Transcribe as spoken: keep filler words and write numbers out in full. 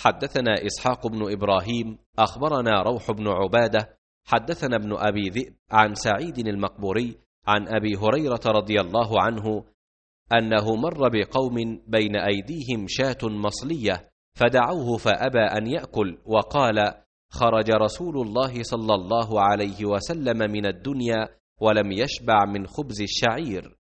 حدثنا إسحاق بن إبراهيم أخبرنا روح بن عبادة حدثنا ابن أبي ذئب عن سعيد المقبوري عن أبي هريرة رضي الله عنه أنه مر بقوم بين أيديهم شاة مصلية فدعوه فأبى أن يأكل، وقال: خرج رسول الله صلى الله عليه وسلم من الدنيا ولم يشبع من خبز الشعير.